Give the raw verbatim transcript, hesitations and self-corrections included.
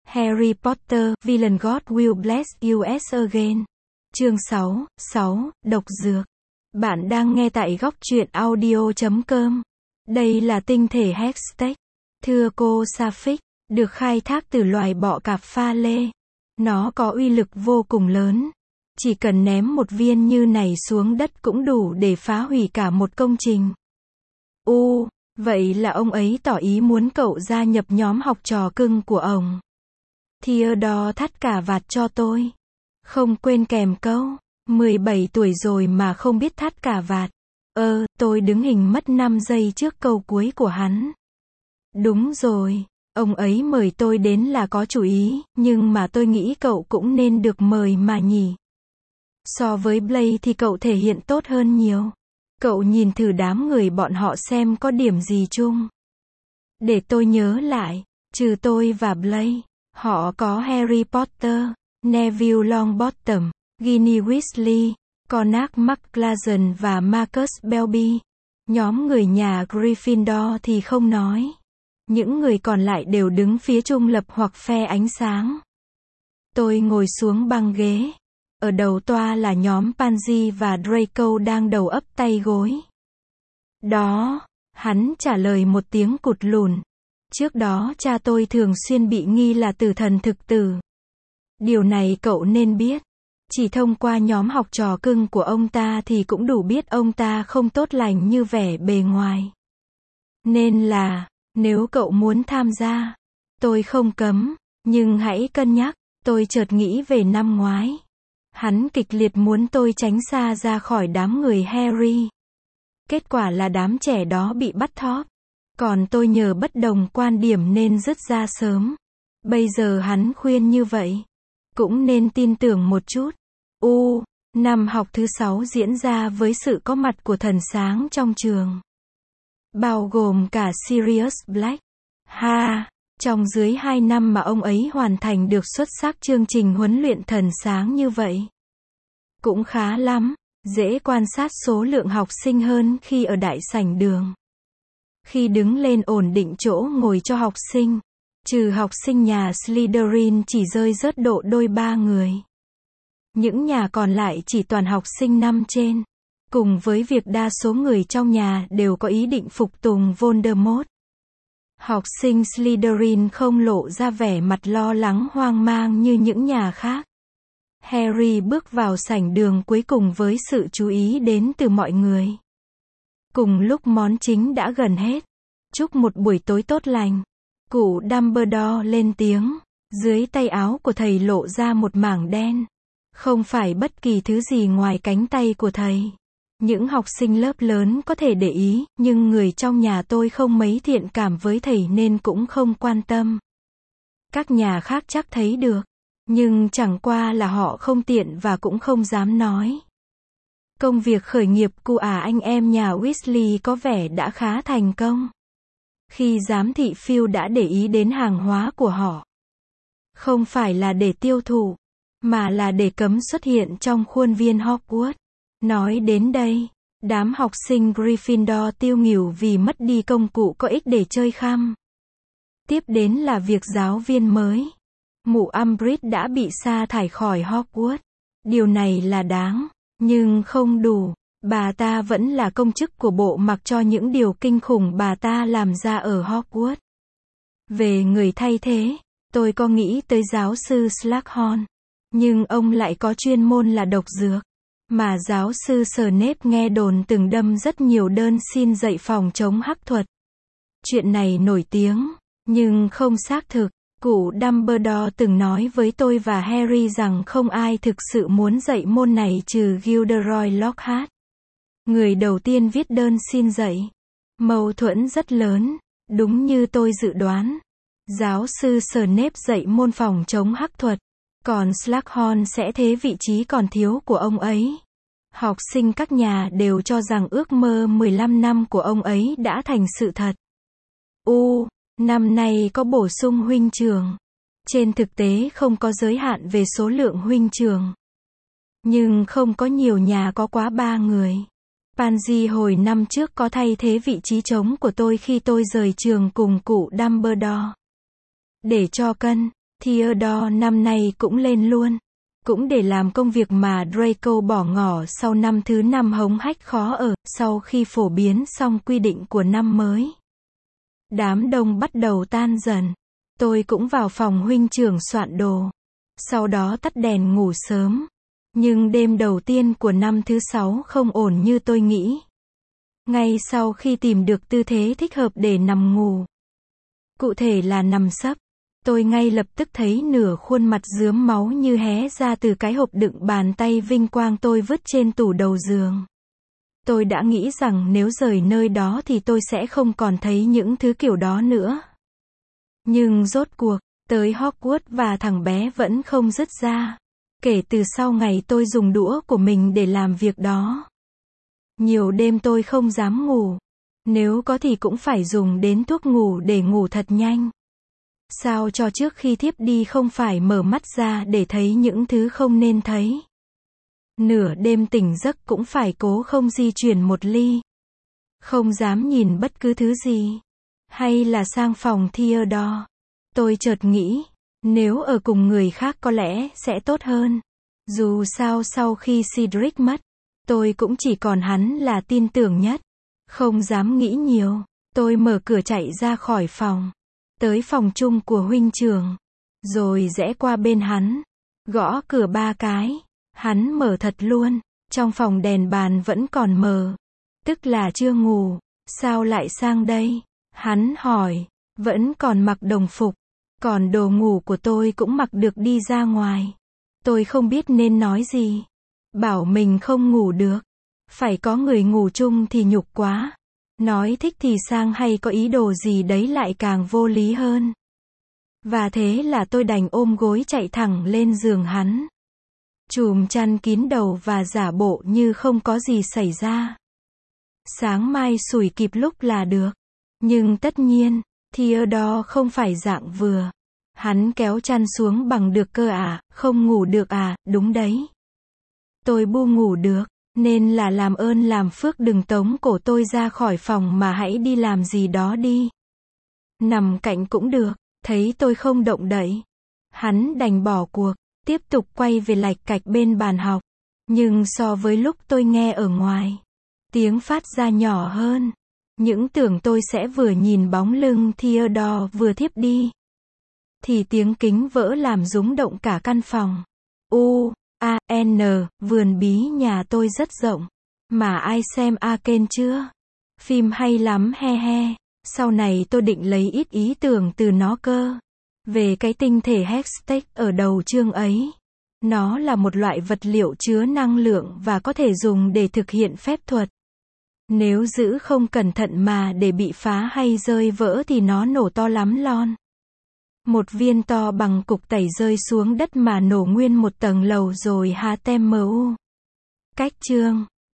Harry Potter, Villain God Will Bless You Again. Chương sáu, sáu, Độc Dược. Bạn đang nghe tại góc truyện audio chấm com. Đây là tinh thể Hextech. Thưa cô Sapphire, được khai thác từ loài bọ cạp pha lê. Nó có uy lực vô cùng lớn. Chỉ cần ném một viên như này xuống đất cũng đủ để phá hủy cả một công trình. U, vậy là ông ấy tỏ ý muốn cậu gia nhập nhóm học trò cưng của ông. Theodore thắt cả vạt cho tôi. Không quên kèm câu, mười bảy tuổi rồi mà không biết thắt cả vạt. Ơ, tôi đứng hình mất năm giây trước câu cuối của hắn. Đúng rồi, ông ấy mời tôi đến là có chủ ý, nhưng mà tôi nghĩ cậu cũng nên được mời mà nhỉ. So với Blake thì cậu thể hiện tốt hơn nhiều. Cậu nhìn thử đám người bọn họ xem có điểm gì chung. Để tôi nhớ lại, trừ tôi và Blake, họ có Harry Potter, Neville Longbottom, Ginny Weasley, Cormac McLaggen và Marcus Belby. Nhóm người nhà Gryffindor thì không nói. Những người còn lại đều đứng phía trung lập hoặc phe ánh sáng. Tôi ngồi xuống băng ghế. Ở đầu toa là nhóm Pansy và Draco đang đầu ấp tay gối. Đó, hắn trả lời một tiếng cụt lùn. Trước đó cha tôi thường xuyên bị nghi là tử thần thực tử. Điều này cậu nên biết. Chỉ thông qua nhóm học trò cưng của ông ta thì cũng đủ biết ông ta không tốt lành như vẻ bề ngoài. Nên là, nếu cậu muốn tham gia, tôi không cấm, nhưng hãy cân nhắc. Tôi chợt nghĩ về năm ngoái. Hắn kịch liệt muốn tôi tránh xa ra khỏi đám người Harry. Kết quả là đám trẻ đó bị bắt thóp. Còn tôi nhờ bất đồng quan điểm nên dứt ra sớm. Bây giờ hắn khuyên như vậy. Cũng nên tin tưởng một chút. U, năm học thứ sáu diễn ra với sự có mặt của thần sáng trong trường. Bao gồm cả Sirius Black. Ha, trong dưới hai năm mà ông ấy hoàn thành được xuất sắc chương trình huấn luyện thần sáng như vậy. Cũng khá lắm, dễ quan sát số lượng học sinh hơn khi ở đại sảnh đường. Khi đứng lên ổn định chỗ ngồi cho học sinh, trừ học sinh nhà Slytherin chỉ rơi rớt độ đôi ba người. Những nhà còn lại chỉ toàn học sinh năm trên. Cùng với việc đa số người trong nhà đều có ý định phục tùng Voldemort. Học sinh Slytherin không lộ ra vẻ mặt lo lắng hoang mang như những nhà khác. Harry bước vào sảnh đường cuối cùng với sự chú ý đến từ mọi người. Cùng lúc món chính đã gần hết. Chúc một buổi tối tốt lành. Cụ Dumbledore lên tiếng. Dưới tay áo của thầy lộ ra một mảng đen. Không phải bất kỳ thứ gì ngoài cánh tay của thầy. Những học sinh lớp lớn có thể để ý, nhưng người trong nhà tôi không mấy thiện cảm với thầy nên cũng không quan tâm. Các nhà khác chắc thấy được. Nhưng chẳng qua là họ không tiện và cũng không dám nói. Công việc khởi nghiệp của à anh em nhà Weasley có vẻ đã khá thành công. Khi giám thị Phil đã để ý đến hàng hóa của họ. Không phải là để tiêu thụ, mà là để cấm xuất hiện trong khuôn viên Hogwarts. Nói đến đây, đám học sinh Gryffindor tiêu nghỉu vì mất đi công cụ có ích để chơi khăm. Tiếp đến là việc giáo viên mới. Mụ Umbridge đã bị sa thải khỏi Hogwarts. Điều này là đáng, nhưng không đủ. Bà ta vẫn là công chức của bộ mặc cho những điều kinh khủng bà ta làm ra ở Hogwarts. Về người thay thế, tôi có nghĩ tới giáo sư Slughorn. Nhưng ông lại có chuyên môn là độc dược. Mà giáo sư Snape nghe đồn từng đâm rất nhiều đơn xin dạy phòng chống hắc thuật. Chuyện này nổi tiếng, nhưng không xác thực. Cụ Dumbledore từng nói với tôi và Harry rằng không ai thực sự muốn dạy môn này trừ Gilderoy Lockhart. Người đầu tiên viết đơn xin dạy. Mâu thuẫn rất lớn, đúng như tôi dự đoán. Giáo sư Snape dạy môn phòng chống hắc thuật. Còn Slughorn sẽ thế vị trí còn thiếu của ông ấy. Học sinh các nhà đều cho rằng ước mơ mười lăm năm của ông ấy đã thành sự thật. U, năm nay có bổ sung huynh trưởng. Trên thực tế không có giới hạn về số lượng huynh trưởng. Nhưng không có nhiều nhà có quá ba người. Pansy hồi năm trước có thay thế vị trí trống của tôi khi tôi rời trường cùng cụ Dumbledore. Để cho cân, Theodore năm nay cũng lên luôn. Cũng để làm công việc mà Draco bỏ ngỏ sau năm thứ năm hống hách khó ở, sau khi phổ biến xong quy định của năm mới. Đám đông bắt đầu tan dần. Tôi cũng vào phòng huynh trưởng soạn đồ. Sau đó tắt đèn ngủ sớm. Nhưng đêm đầu tiên của năm thứ sáu không ổn như tôi nghĩ. Ngay sau khi tìm được tư thế thích hợp để nằm ngủ, cụ thể là nằm sấp, tôi ngay lập tức thấy nửa khuôn mặt rướm máu như hé ra từ cái hộp đựng bàn tay vinh quang tôi vứt trên tủ đầu giường. Tôi đã nghĩ rằng nếu rời nơi đó thì tôi sẽ không còn thấy những thứ kiểu đó nữa. Nhưng rốt cuộc, tới Hogwarts và thằng bé vẫn không dứt ra. Kể từ sau ngày tôi dùng đũa của mình để làm việc đó. Nhiều đêm tôi không dám ngủ. Nếu có thì cũng phải dùng đến thuốc ngủ để ngủ thật nhanh. Sao cho trước khi thiếp đi không phải mở mắt ra để thấy những thứ không nên thấy. Nửa đêm tỉnh giấc cũng phải cố không di chuyển một ly. Không dám nhìn bất cứ thứ gì. Hay là sang phòng Theodore. Tôi chợt nghĩ, nếu ở cùng người khác có lẽ sẽ tốt hơn. Dù sao sau khi Cedric mất, tôi cũng chỉ còn hắn là tin tưởng nhất. Không dám nghĩ nhiều, tôi mở cửa chạy ra khỏi phòng. Tới phòng chung của huynh trưởng. Rồi rẽ qua bên hắn. Gõ cửa ba cái. Hắn mở thật luôn. Trong phòng đèn bàn vẫn còn mờ. Tức là chưa ngủ. Sao lại sang đây? Hắn hỏi. Vẫn còn mặc đồng phục. Còn đồ ngủ của tôi cũng mặc được đi ra ngoài. Tôi không biết nên nói gì. Bảo mình không ngủ được. Phải có người ngủ chung thì nhục quá. Nói thích thì sang hay có ý đồ gì đấy lại càng vô lý hơn. Và thế là tôi đành ôm gối chạy thẳng lên giường hắn. Chùm chăn kín đầu và giả bộ như không có gì xảy ra. Sáng mai sủi kịp lúc là được. Nhưng tất nhiên, Theodore không phải dạng vừa. Hắn kéo chăn xuống bằng được cơ à, không ngủ được à, đúng đấy. Tôi bu ngủ được, nên là làm ơn làm phước đừng tống cổ tôi ra khỏi phòng mà hãy đi làm gì đó đi. Nằm cạnh cũng được, thấy tôi không động đậy. Hắn đành bỏ cuộc, tiếp tục quay về lạch cạch bên bàn học. Nhưng so với lúc tôi nghe ở ngoài, tiếng phát ra nhỏ hơn. Những tưởng tôi sẽ vừa nhìn bóng lưng Theodore vừa thiếp đi. Thì tiếng kính vỡ làm rúng động cả căn phòng. U, A, N, vườn bí nhà tôi rất rộng. Mà ai xem Arcane chưa? Phim hay lắm he he. Sau này tôi định lấy ít ý tưởng từ nó cơ. Về cái tinh thể Hextech ở đầu chương ấy. Nó là một loại vật liệu chứa năng lượng và có thể dùng để thực hiện phép thuật. Nếu giữ không cẩn thận mà để bị phá hay rơi vỡ thì nó nổ to lắm lon. Một viên to bằng cục tẩy rơi xuống đất mà nổ nguyên một tầng lầu rồi ha tem mu. Cách chương